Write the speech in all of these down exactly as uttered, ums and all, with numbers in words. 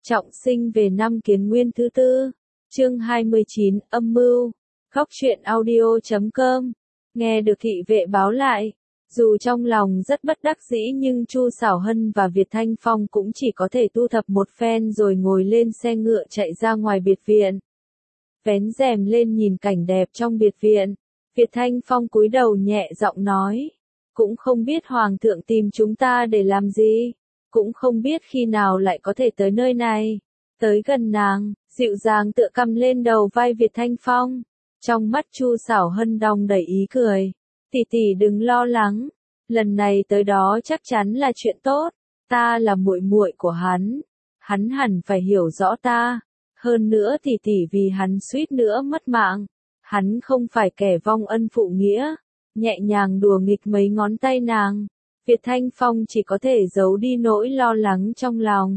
Trọng sinh về năm Kiến Nguyên thứ tư, chương hai mươi chín, âm mưu. Góc truyện audio chấm com. Nghe được thị vệ báo lại, dù trong lòng rất bất đắc dĩ nhưng Chu Sảo Hân và Việt Thanh Phong cũng chỉ có thể thu thập một phen rồi ngồi lên xe ngựa chạy ra ngoài biệt viện. Vén rèm lên nhìn cảnh đẹp trong biệt viện, Việt Thanh Phong cúi đầu nhẹ giọng nói, cũng không biết Hoàng thượng tìm chúng ta để làm gì. Cũng không biết khi nào lại có thể tới nơi này. Tới gần nàng, dịu dàng tựa cầm lên đầu vai Việt Thanh Phong. Trong mắt Chu Sảo Hân đong đầy ý cười. Tỷ tỷ đừng lo lắng. Lần này tới đó chắc chắn là chuyện tốt. Ta là muội muội của hắn. Hắn hẳn phải hiểu rõ ta. Hơn nữa tỷ tỷ vì hắn suýt nữa mất mạng. Hắn không phải kẻ vong ân phụ nghĩa. Nhẹ nhàng đùa nghịch mấy ngón tay nàng. Việt Thanh Phong chỉ có thể giấu đi nỗi lo lắng trong lòng.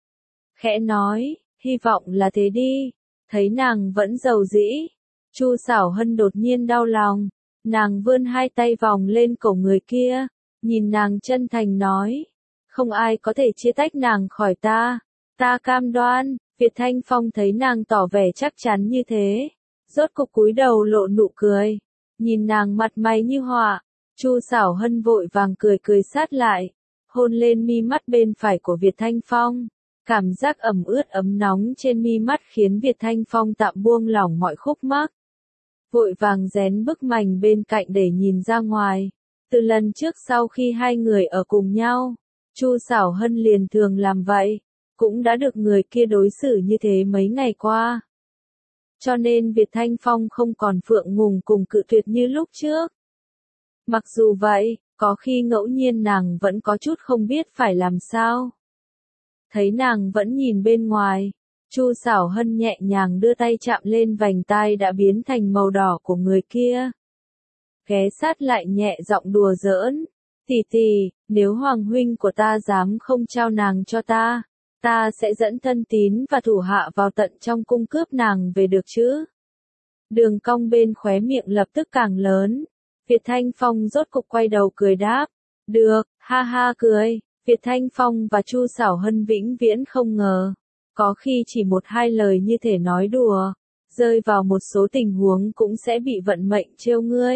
Khẽ nói, hy vọng là thế đi. Thấy nàng vẫn giàu dĩ. Chu Sảo Hân đột nhiên đau lòng. Nàng vươn hai tay vòng lên cổ người kia. Nhìn nàng chân thành nói. Không ai có thể chia tách nàng khỏi ta. Ta cam đoan. Việt Thanh Phong thấy nàng tỏ vẻ chắc chắn như thế. Rốt cục cúi đầu lộ nụ cười. Nhìn nàng mặt mày như họa. Chu Sảo Hân vội vàng cười cười sát lại, hôn lên mi mắt bên phải của Việt Thanh Phong. Cảm giác ẩm ướt ấm nóng trên mi mắt khiến Việt Thanh Phong tạm buông lỏng mọi khúc mắc. Vội vàng rén bức mành bên cạnh để nhìn ra ngoài. Từ lần trước sau khi hai người ở cùng nhau, Chu Sảo Hân liền thường làm vậy, cũng đã được người kia đối xử như thế mấy ngày qua. Cho nên Việt Thanh Phong không còn phượng ngùng cùng cự tuyệt như lúc trước. Mặc dù vậy, có khi ngẫu nhiên nàng vẫn có chút không biết phải làm sao. Thấy nàng vẫn nhìn bên ngoài, Chu Sảo Hân nhẹ nhàng đưa tay chạm lên vành tai đã biến thành màu đỏ của người kia. Ghé sát lại nhẹ giọng đùa giỡn, tỷ tỷ, nếu hoàng huynh của ta dám không trao nàng cho ta, ta sẽ dẫn thân tín và thủ hạ vào tận trong cung cướp nàng về được chứ? Đường cong bên khóe miệng lập tức càng lớn. Việt Thanh Phong rốt cục quay đầu cười đáp. Được, ha ha cười. Việt Thanh Phong và Chu Sảo Hân vĩnh viễn không ngờ. Có khi chỉ một hai lời như thể nói đùa. Rơi vào một số tình huống cũng sẽ bị vận mệnh trêu ngươi.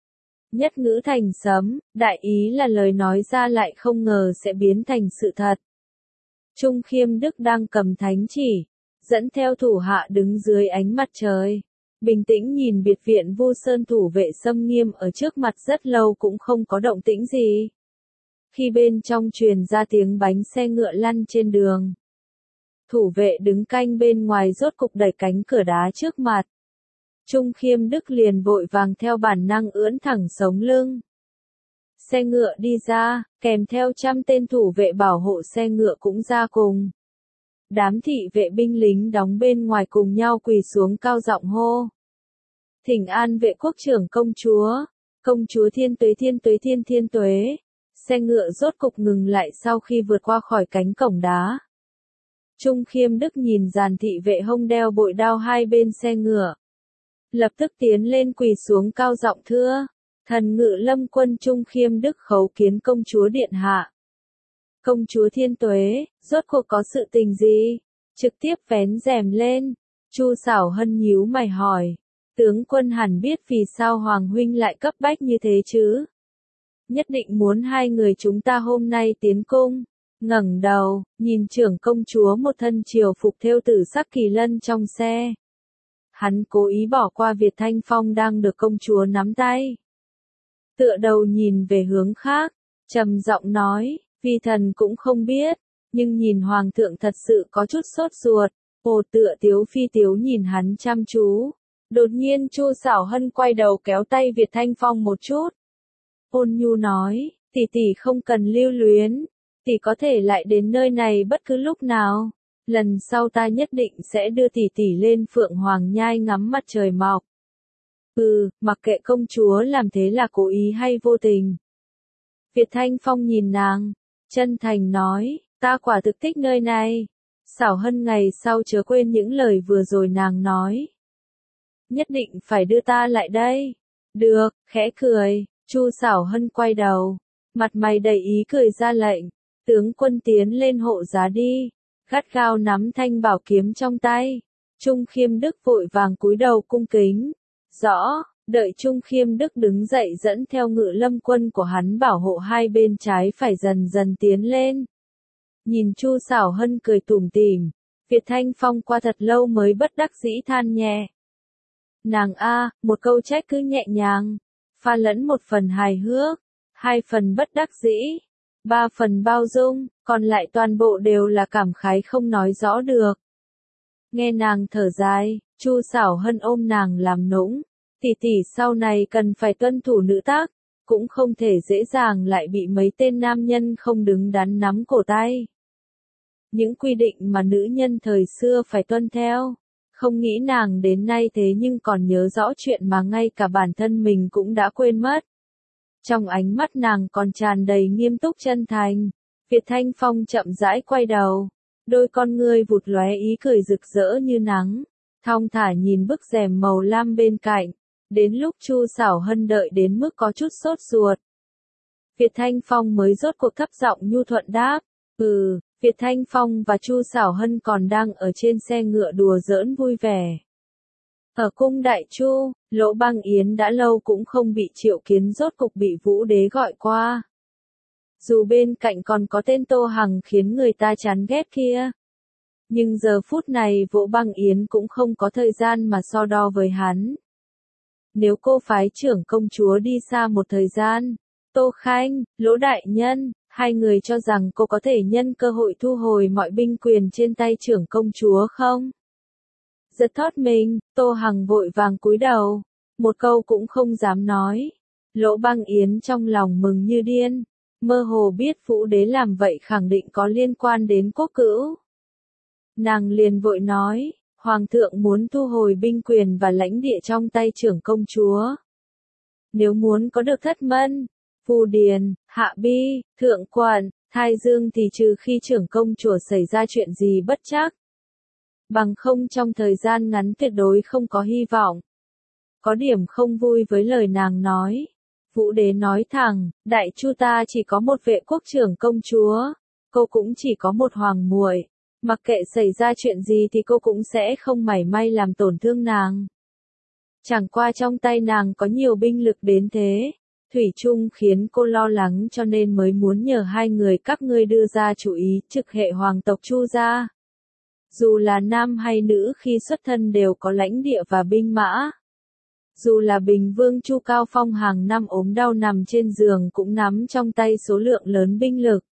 Nhất ngữ thành sấm, đại ý là lời nói ra lại không ngờ sẽ biến thành sự thật. Trung Khiêm Đức đang cầm thánh chỉ. Dẫn theo thủ hạ đứng dưới ánh mặt trời. Bình tĩnh nhìn biệt viện Vu Sơn thủ vệ xâm nghiêm ở trước mặt rất lâu cũng không có động tĩnh gì. Khi bên trong truyền ra tiếng bánh xe ngựa lăn trên đường. Thủ vệ đứng canh bên ngoài rốt cục đẩy cánh cửa đá trước mặt. Trung Khiêm Đức liền vội vàng theo bản năng ưỡn thẳng sống lưng. Xe ngựa đi ra, kèm theo trăm tên thủ vệ bảo hộ xe ngựa cũng ra cùng. Đám thị vệ binh lính đóng bên ngoài cùng nhau quỳ xuống cao giọng hô. Thỉnh an vệ quốc trưởng công chúa, công chúa thiên tuế thiên tuế thiên thiên tuế. Xe ngựa rốt cục ngừng lại sau khi vượt qua khỏi cánh cổng đá. Trung Khiêm Đức nhìn dàn thị vệ hông đeo bội đao hai bên xe ngựa. Lập tức tiến lên quỳ xuống cao giọng thưa. Thần ngự lâm quân Trung Khiêm Đức khấu kiến công chúa điện hạ. Công chúa thiên tuế, rốt cuộc có sự tình gì? Trực tiếp vén rèm lên. Chu Sảo Hân nhíu mày hỏi. Tướng quân hẳn biết vì sao Hoàng huynh lại cấp bách như thế chứ? Nhất định muốn hai người chúng ta hôm nay tiến cung. Ngẩng đầu, nhìn trưởng công chúa một thân triều phục thêu tử sắc kỳ lân trong xe. Hắn cố ý bỏ qua Việt Thanh Phong đang được công chúa nắm tay. Tựa đầu nhìn về hướng khác, trầm giọng nói. Vì thần cũng không biết, nhưng nhìn hoàng thượng thật sự có chút sốt ruột. Ồ tựa tiếu phi tiếu nhìn hắn chăm chú. Đột nhiên Chu Sảo Hân quay đầu kéo tay Việt Thanh Phong một chút. Ôn nhu nói, tỷ tỷ không cần lưu luyến, tỷ có thể lại đến nơi này bất cứ lúc nào. Lần sau ta nhất định sẽ đưa tỷ tỷ lên Phượng Hoàng Nhai ngắm mặt trời mọc. Ừ, mặc kệ công chúa làm thế là cố ý hay vô tình. Việt Thanh Phong nhìn nàng. Chân thành nói, ta quả thực thích nơi này. Sảo Hân ngày sau chớ quên những lời vừa rồi nàng nói. Nhất định phải đưa ta lại đây. Được, khẽ cười, Chu Sảo Hân quay đầu. Mặt mày đầy ý cười ra lệnh. Tướng quân tiến lên hộ giá đi. gắt gao nắm thanh bảo kiếm trong tay. Trung Khiêm Đức vội vàng cúi đầu cung kính. Rõ, đợi Trung Khiêm Đức đứng dậy dẫn theo ngự lâm quân của hắn bảo hộ hai bên trái phải dần dần tiến lên. Nhìn Chu Sảo Hân cười tủm tỉm, Việt Thanh Phong qua thật lâu mới bất đắc dĩ than nhẹ. Nàng a, một câu trách cứ nhẹ nhàng, pha lẫn một phần hài hước, hai phần bất đắc dĩ, ba phần bao dung, còn lại toàn bộ đều là cảm khái không nói rõ được. Nghe nàng thở dài, Chu Sảo Hân ôm nàng làm nũng, tỷ tỷ sau này cần phải tuân thủ nữ tác, cũng không thể dễ dàng lại bị mấy tên nam nhân không đứng đắn nắm cổ tay. Những quy định mà nữ nhân thời xưa phải tuân theo, không nghĩ nàng đến nay thế nhưng còn nhớ rõ chuyện mà ngay cả bản thân mình cũng đã quên mất. Trong ánh mắt nàng còn tràn đầy nghiêm túc chân thành, Việt Thanh Phong chậm rãi quay đầu, đôi con ngươi vụt lóe ý cười rực rỡ như nắng, thong thả nhìn bức rèm màu lam bên cạnh, đến lúc Chu Sảo Hân đợi đến mức có chút sốt ruột. Việt Thanh Phong mới rốt cuộc thấp giọng nhu thuận đáp, ừ. Việt Thanh Phong và Chu Sảo Hân còn đang ở trên xe ngựa đùa giỡn vui vẻ. Ở cung Đại Chu, Lỗ Băng Yến đã lâu cũng không bị Triệu Kiến rốt cục bị Vũ Đế gọi qua. Dù bên cạnh còn có tên Tô Hằng khiến người ta chán ghét kia. Nhưng giờ phút này Vũ Băng Yến cũng không có thời gian mà so đo với hắn. Nếu cô phái trưởng công chúa đi xa một thời gian, Tô Khanh, Lỗ Đại Nhân, hai người cho rằng cô có thể nhân cơ hội thu hồi mọi binh quyền trên tay trưởng công chúa không? Giật thót mình, Tô Hằng vội vàng cúi đầu, một câu cũng không dám nói. Lỗ Băng Yến trong lòng mừng như điên, mơ hồ biết Vũ Đế làm vậy khẳng định có liên quan đến quốc cữu. Nàng liền vội nói, Hoàng thượng muốn thu hồi binh quyền và lãnh địa trong tay trưởng công chúa. Nếu muốn có được thất mân, Phù Điền, Hạ Bi, Thượng Quận, Thái Dương thì trừ khi trưởng công chúa xảy ra chuyện gì bất trắc. Bằng không trong thời gian ngắn tuyệt đối không có hy vọng. Có điểm không vui với lời nàng nói. Vũ Đế nói thẳng, Đại Chu ta chỉ có một vệ quốc trưởng công chúa, cô cũng chỉ có một hoàng muội, mặc kệ xảy ra chuyện gì thì cô cũng sẽ không mảy may làm tổn thương nàng. Chẳng qua trong tay nàng có nhiều binh lực đến thế, thủy chung khiến cô lo lắng cho nên mới muốn nhờ hai người các ngươi đưa ra chủ ý trực hệ hoàng tộc Chu gia. Dù là nam hay nữ khi xuất thân đều có lãnh địa và binh mã. Dù là Bình Vương Chu Cao Phong hàng năm ốm đau nằm trên giường cũng nắm trong tay số lượng lớn binh lực.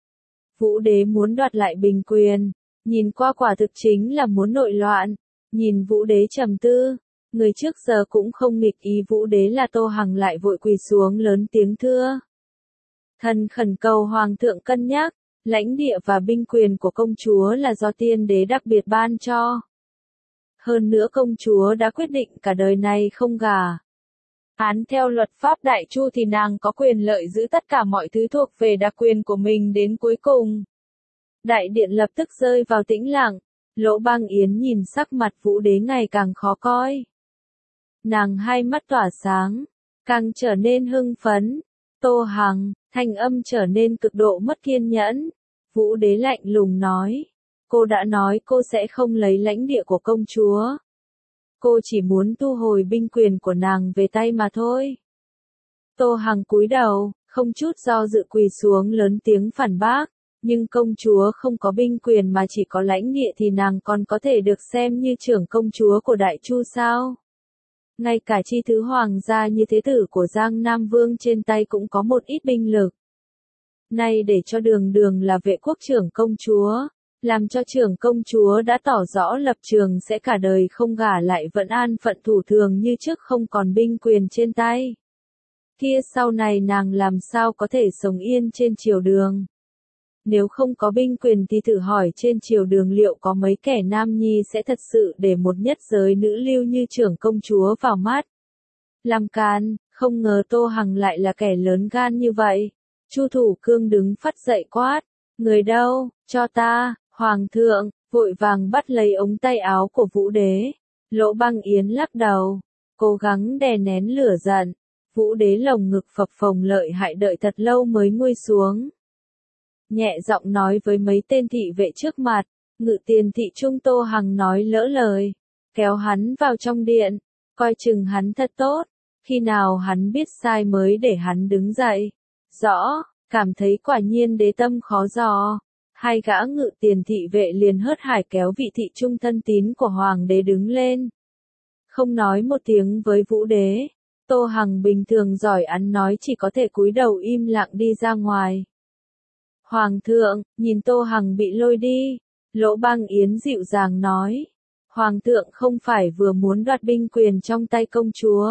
Vũ Đế muốn đoạt lại bình quyền, nhìn qua quả thực chính là muốn nội loạn. Nhìn Vũ Đế trầm tư, người trước giờ cũng không nghịch ý Vũ Đế là Tô Hằng lại vội quỳ xuống lớn tiếng thưa. Thần khẩn cầu Hoàng thượng cân nhắc, lãnh địa và binh quyền của công chúa là do tiên đế đặc biệt ban cho. Hơn nữa công chúa đã quyết định cả đời này không gả. Án theo luật pháp Đại Chu thì nàng có quyền lợi giữ tất cả mọi thứ thuộc về đặc quyền của mình đến cuối cùng. Đại điện lập tức rơi vào tĩnh lặng, Lỗ Băng Yến nhìn sắc mặt Vũ Đế ngày càng khó coi. Nàng hai mắt tỏa sáng, càng trở nên hưng phấn. Tô Hằng, thanh âm trở nên cực độ mất kiên nhẫn. Vũ Đế lạnh lùng nói, cô đã nói cô sẽ không lấy lãnh địa của công chúa. Cô chỉ muốn thu hồi binh quyền của nàng về tay mà thôi. Tô Hằng cúi đầu, không chút do dự quỳ xuống lớn tiếng phản bác, nhưng công chúa không có binh quyền mà chỉ có lãnh địa thì nàng còn có thể được xem như trưởng công chúa của Đại Chu sao? Ngay cả chi thứ hoàng gia như thế tử của Giang Nam Vương trên tay cũng có một ít binh lực. Nay để cho đường đường là vệ quốc trưởng công chúa, làm cho trưởng công chúa đã tỏ rõ lập trường sẽ cả đời không gả lại vẫn an phận thủ thường như trước không còn binh quyền trên tay. Kia sau này nàng làm sao có thể sống yên trên triều đường? Nếu không có binh quyền thì thử hỏi trên triều đường liệu có mấy kẻ nam nhi sẽ thật sự để một nhất giới nữ lưu như trưởng công chúa vào mắt. Làm càn, không ngờ Tô Hằng lại là kẻ lớn gan như vậy. Chu Thủ Cương đứng phắt dậy quát, người đâu, cho ta, Hoàng thượng, vội vàng bắt lấy ống tay áo của Vũ Đế. Lỗ Băng Yến lắc đầu, cố gắng đè nén lửa giận. Vũ Đế lồng ngực phập phồng lợi hại đợi thật lâu mới nguôi xuống. Nhẹ giọng nói với mấy tên thị vệ trước mặt, Ngự tiền thị trung Tô Hằng nói lỡ lời, kéo hắn vào trong điện, coi chừng hắn thật tốt, khi nào hắn biết sai mới để hắn đứng dậy. Rõ, cảm thấy quả nhiên đế tâm khó dò. Hai gã ngự tiền thị vệ liền hớt hải kéo vị thị trung thân tín của hoàng đế đứng lên. Không nói một tiếng với Vũ đế, Tô Hằng bình thường giỏi ăn nói chỉ có thể cúi đầu im lặng đi ra ngoài. Hoàng thượng, nhìn Tô Hằng bị lôi đi, Lỗ Băng Yến dịu dàng nói. Hoàng thượng không phải vừa muốn đoạt binh quyền trong tay công chúa,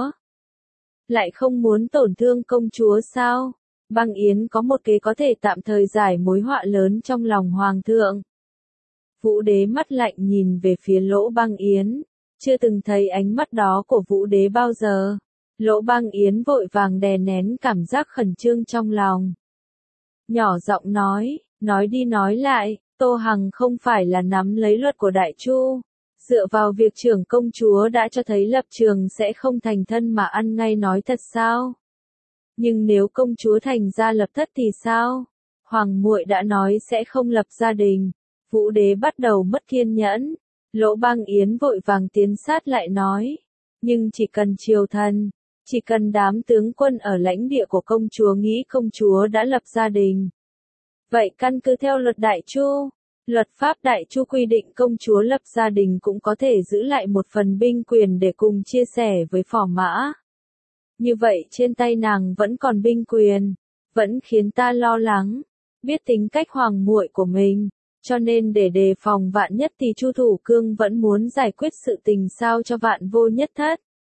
lại không muốn tổn thương công chúa sao? Băng Yến có một kế có thể tạm thời giải mối họa lớn trong lòng hoàng thượng. Vũ đế mắt lạnh nhìn về phía Lỗ Băng Yến, chưa từng thấy ánh mắt đó của Vũ đế bao giờ. Lỗ Băng Yến vội vàng đè nén cảm giác khẩn trương trong lòng. Nhỏ giọng nói, nói đi nói lại, Tô Hằng không phải là nắm lấy luật của Đại Chu. Dựa vào việc trưởng công chúa đã cho thấy lập trường sẽ không thành thân mà ăn ngay nói thật sao? Nhưng nếu công chúa thành ra lập thất thì sao? Hoàng muội đã nói sẽ không lập gia đình. Vũ đế bắt đầu mất kiên nhẫn. Lỗ Băng Yến vội vàng tiến sát lại nói. Nhưng chỉ cần triều thần, chỉ cần đám tướng quân ở lãnh địa của công chúa nghĩ công chúa đã lập gia đình. Vậy căn cứ theo luật Đại Chu, luật pháp Đại Chu quy định công chúa lập gia đình cũng có thể giữ lại một phần binh quyền để cùng chia sẻ với phò mã. Như vậy trên tay nàng vẫn còn binh quyền, vẫn khiến ta lo lắng, biết tính cách hoàng muội của mình, cho nên để đề phòng vạn nhất thì Chu Thủ Cương vẫn muốn giải quyết sự tình sao cho vạn vô nhất thất.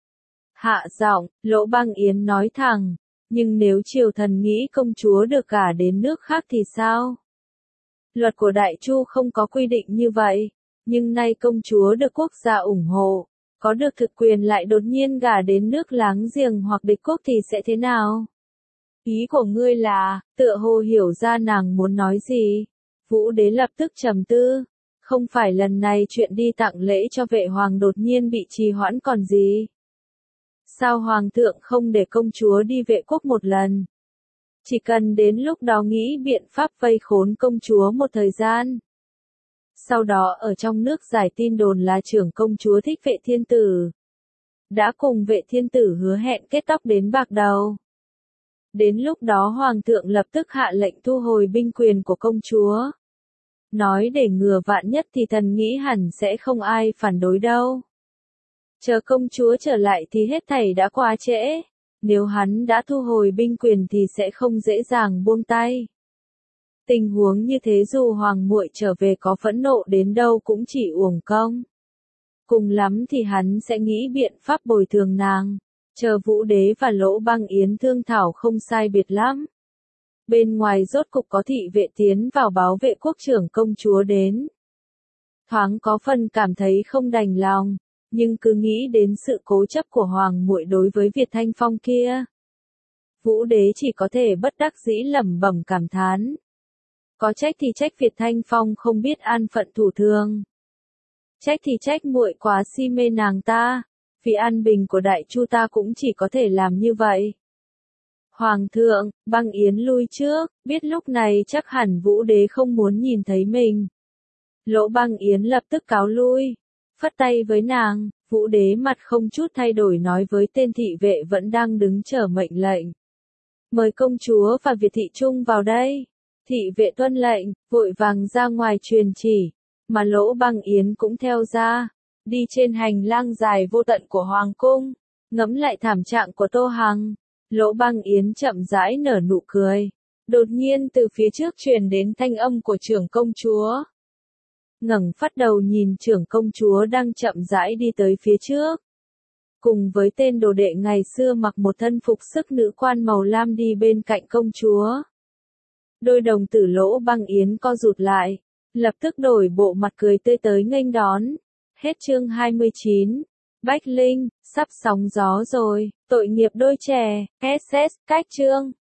Hạ giọng, Lỗ Băng Yến nói thẳng, nhưng nếu triều thần nghĩ công chúa được gả đến nước khác thì sao? Luật của Đại Chu không có quy định như vậy, nhưng nay công chúa được quốc gia ủng hộ, có được thực quyền lại đột nhiên gả đến nước láng giềng hoặc địch quốc thì sẽ thế nào? Ý của ngươi là, tựa hồ hiểu ra nàng muốn nói gì. Vũ đế lập tức trầm tư, không phải lần này chuyện đi tặng lễ cho vệ hoàng đột nhiên bị trì hoãn còn gì? Sao hoàng thượng không để công chúa đi vệ quốc một lần? Chỉ cần đến lúc đó nghĩ biện pháp vây khốn công chúa một thời gian. Sau đó ở trong nước giải tin đồn là trưởng công chúa thích Vệ Thiên Tử. Đã cùng Vệ Thiên Tử hứa hẹn kết tóc đến bạc đầu. Đến lúc đó hoàng thượng lập tức hạ lệnh thu hồi binh quyền của công chúa. Nói để ngừa vạn nhất thì thần nghĩ hẳn sẽ không ai phản đối đâu. Chờ công chúa trở lại thì hết thảy đã quá trễ. Nếu hắn đã thu hồi binh quyền thì sẽ không dễ dàng buông tay. Tình huống như thế dù hoàng muội trở về có phẫn nộ đến đâu cũng chỉ uổng công. Cùng lắm thì hắn sẽ nghĩ biện pháp bồi thường nàng. Chờ Vũ đế và Lỗ Băng Yến thương thảo không sai biệt lắm. Bên ngoài rốt cục có thị vệ tiến vào báo vệ quốc trưởng công chúa đến. Thoáng có phần cảm thấy không đành lòng, nhưng cứ nghĩ đến sự cố chấp của hoàng muội đối với Việt Thanh Phong kia. Vũ đế chỉ có thể bất đắc dĩ lẩm bẩm cảm thán. Có trách thì trách Việt Thanh Phong không biết an phận thủ thường. Trách thì trách muội quá si mê nàng ta, vì an bình của Đại Chu ta cũng chỉ có thể làm như vậy. Hoàng thượng, Băng Yến lui trước, biết lúc này chắc hẳn Vũ đế không muốn nhìn thấy mình. Lỗ Băng Yến lập tức cáo lui, phất tay với nàng, Vũ đế mặt không chút thay đổi nói với tên thị vệ vẫn đang đứng chờ mệnh lệnh. Mời công chúa và Việt thị trung vào đây. Thị vệ tuân lệnh, vội vàng ra ngoài truyền chỉ, mà Lỗ Băng Yến cũng theo ra, đi trên hành lang dài vô tận của hoàng cung, ngẫm lại thảm trạng của Tô Hằng. Lỗ Băng Yến chậm rãi nở nụ cười, đột nhiên từ phía trước truyền đến thanh âm của trưởng công chúa. Ngẩng phát đầu nhìn trưởng công chúa đang chậm rãi đi tới phía trước. Cùng với tên đồ đệ ngày xưa mặc một thân phục sức nữ quan màu lam đi bên cạnh công chúa. Đôi đồng tử Lỗ Băng Yến co rụt lại, lập tức đổi bộ mặt cười tươi tới nghênh đón. Hết chương hai mươi chín. Bách Linh, sắp sóng gió rồi, tội nghiệp đôi trẻ, ét ét, cách chương.